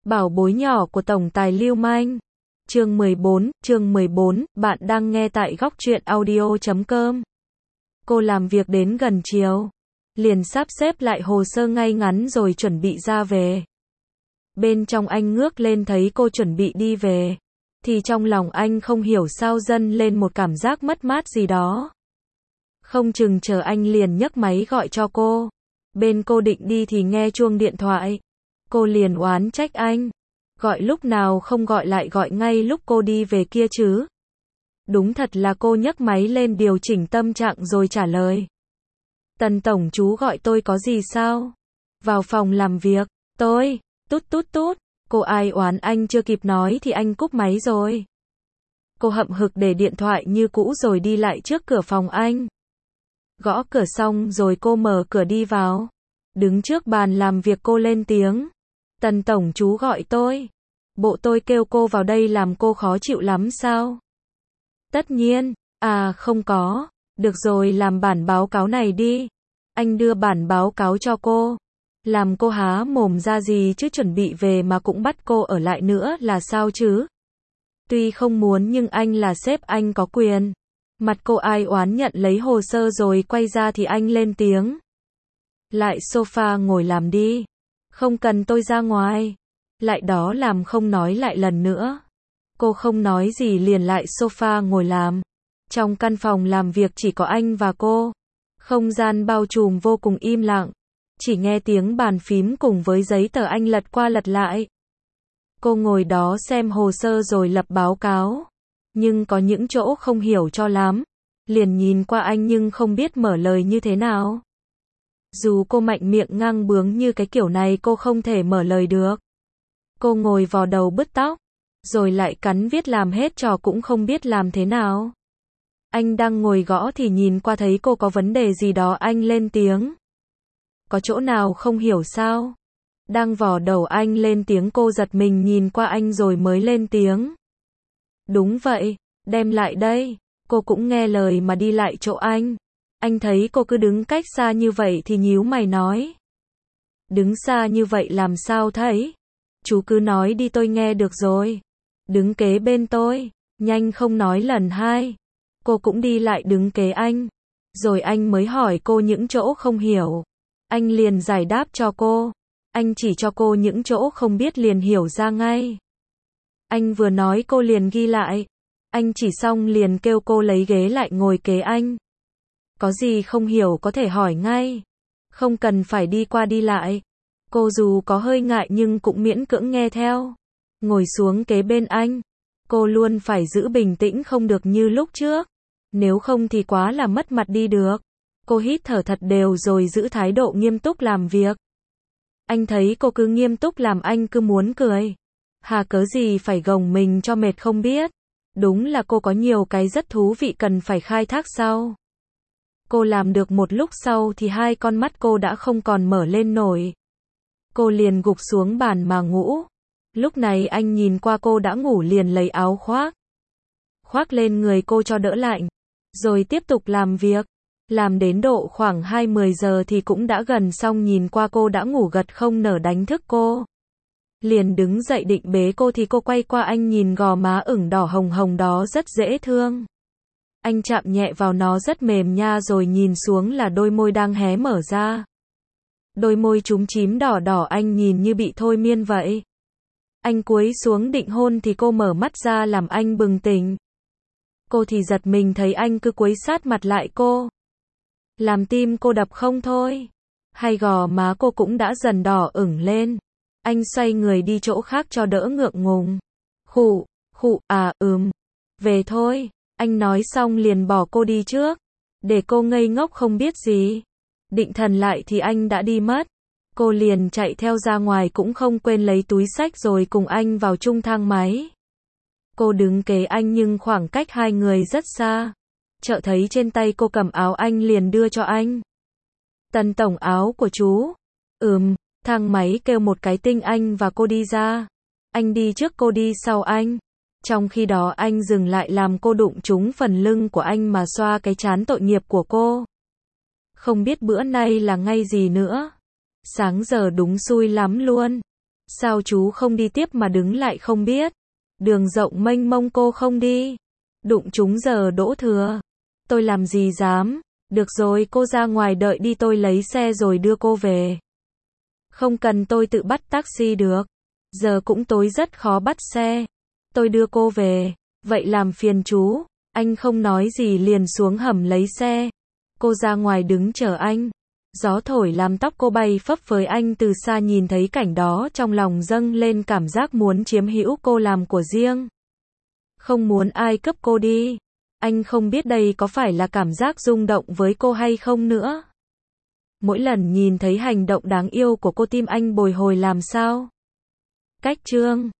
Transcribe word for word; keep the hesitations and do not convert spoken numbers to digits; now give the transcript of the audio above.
Bảo bối nhỏ của tổng tài Lưu Manh. Chương mười bốn, chương mười bốn, bạn đang nghe tại góc truyện audio chấm com. Cô làm việc đến gần chiều, liền sắp xếp lại hồ sơ ngay ngắn rồi chuẩn bị ra về. Bên trong anh ngước lên thấy cô chuẩn bị đi về, thì trong lòng anh không hiểu sao dâng lên một cảm giác mất mát gì đó. Không chừng chờ anh liền nhấc máy gọi cho cô. Bên cô định đi thì nghe chuông điện thoại. Cô liền oán trách anh. Gọi lúc nào không gọi lại gọi ngay lúc cô đi về kia chứ. Đúng thật là cô nhấc máy lên điều chỉnh tâm trạng rồi trả lời. Tần tổng chú gọi tôi có gì sao? Vào phòng làm việc, tôi, tút tút tút, cô ai oán anh chưa kịp nói thì anh cúp máy rồi. Cô hậm hực để điện thoại như cũ rồi đi lại trước cửa phòng anh. Gõ cửa xong rồi cô mở cửa đi vào. Đứng trước bàn làm việc cô lên tiếng. Tần tổng chú gọi tôi. Bộ tôi kêu cô vào đây làm cô khó chịu lắm sao? Tất nhiên, à không có. Được rồi, làm bản báo cáo này đi. Anh đưa bản báo cáo cho cô. Làm cô há mồm ra gì chứ, chuẩn bị về mà cũng bắt cô ở lại nữa là sao chứ? Tuy không muốn nhưng anh là sếp, anh có quyền. Mặt cô ai oán nhận lấy hồ sơ rồi quay ra thì anh lên tiếng. Lại sofa ngồi làm đi. Không cần tôi ra ngoài. Lại đó làm không nói lại lần nữa. Cô không nói gì liền lại sofa ngồi làm. Trong căn phòng làm việc chỉ có anh và cô. Không gian bao trùm vô cùng im lặng. Chỉ nghe tiếng bàn phím cùng với giấy tờ anh lật qua lật lại. Cô ngồi đó xem hồ sơ rồi lập báo cáo. Nhưng có những chỗ không hiểu cho lắm. Liền nhìn qua anh nhưng không biết mở lời như thế nào. Dù cô mạnh miệng ngang bướng như cái kiểu này cô không thể mở lời được. Cô ngồi vò đầu bứt tóc. Rồi lại cắn viết làm hết trò cũng không biết làm thế nào. Anh đang ngồi gõ thì nhìn qua thấy cô có vấn đề gì đó anh lên tiếng. Có chỗ nào không hiểu sao? Đang vò đầu anh lên tiếng cô giật mình nhìn qua anh rồi mới lên tiếng. Đúng vậy, đem lại đây. Cô cũng nghe lời mà đi lại chỗ anh. Anh thấy cô cứ đứng cách xa như vậy thì nhíu mày nói. Đứng xa như vậy làm sao thấy? Chú cứ nói đi tôi nghe được rồi. Đứng kế bên tôi, nhanh không nói lần hai. Cô cũng đi lại đứng kế anh. Rồi anh mới hỏi cô những chỗ không hiểu. Anh liền giải đáp cho cô. Anh chỉ cho cô những chỗ không biết liền hiểu ra ngay. Anh vừa nói cô liền ghi lại. Anh chỉ xong liền kêu cô lấy ghế lại ngồi kế anh. Có gì không hiểu có thể hỏi ngay. Không cần phải đi qua đi lại. Cô dù có hơi ngại nhưng cũng miễn cưỡng nghe theo. Ngồi xuống kế bên anh. Cô luôn phải giữ bình tĩnh không được như lúc trước. Nếu không thì quá là mất mặt đi được. Cô hít thở thật đều rồi giữ thái độ nghiêm túc làm việc. Anh thấy cô cứ nghiêm túc làm anh cứ muốn cười. Hà cớ gì phải gồng mình cho mệt không biết. Đúng là cô có nhiều cái rất thú vị cần phải khai thác sau. Cô làm được một lúc sau thì hai con mắt cô đã không còn mở lên nổi. Cô liền gục xuống bàn mà ngủ. Lúc này anh nhìn qua cô đã ngủ liền lấy áo khoác. Khoác lên người cô cho đỡ lạnh. Rồi tiếp tục làm việc. Làm đến độ khoảng hai mươi giờ thì cũng đã gần xong, nhìn qua cô đã ngủ gật không nở đánh thức cô. Liền đứng dậy định bế cô thì cô quay qua anh nhìn gò má ửng đỏ hồng hồng đó rất dễ thương. Anh chạm nhẹ vào nó rất mềm nha rồi nhìn xuống là đôi môi đang hé mở ra. Đôi môi chúm chím đỏ đỏ anh nhìn như bị thôi miên vậy. Anh cúi xuống định hôn thì cô mở mắt ra làm anh bừng tỉnh. Cô thì giật mình thấy anh cứ cúi sát mặt lại cô. Làm tim cô đập không thôi. Hay gò má cô cũng đã dần đỏ ửng lên. Anh xoay người đi chỗ khác cho đỡ ngượng ngùng. Khụ, khụ, à ừm. Về thôi. Anh nói xong liền bỏ cô đi trước. Để cô ngây ngốc không biết gì. Định thần lại thì anh đã đi mất. Cô liền chạy theo ra ngoài cũng không quên lấy túi xách rồi cùng anh vào chung thang máy. Cô đứng kế anh nhưng khoảng cách hai người rất xa. Chợ thấy trên tay cô cầm áo anh liền đưa cho anh. Tần tổng áo của chú. Ừm, thang máy kêu một cái tinh anh và cô đi ra. Anh đi trước cô đi sau anh. Trong khi đó anh dừng lại làm cô đụng trúng phần lưng của anh mà xoa cái trán tội nghiệp của cô. Không biết bữa nay là ngày gì nữa. Sáng giờ đúng xui lắm luôn. Sao chú không đi tiếp mà đứng lại không biết? Đường rộng mênh mông cô không đi. Đụng chúng giờ đỗ thừa. Tôi làm gì dám. Được rồi, cô ra ngoài đợi đi, tôi lấy xe rồi đưa cô về. Không cần, tôi tự bắt taxi được. Giờ cũng tối rất khó bắt xe. Tôi đưa cô về. Vậy làm phiền chú. Anh không nói gì liền xuống hầm lấy xe. Cô ra ngoài đứng chờ anh. Gió thổi làm tóc cô bay phấp phới, anh từ xa nhìn thấy cảnh đó trong lòng dâng lên cảm giác muốn chiếm hữu cô làm của riêng. Không muốn ai cướp cô đi. Anh không biết đây có phải là cảm giác rung động với cô hay không nữa. Mỗi lần nhìn thấy hành động đáng yêu của cô, tim anh bồi hồi làm sao. Cách chương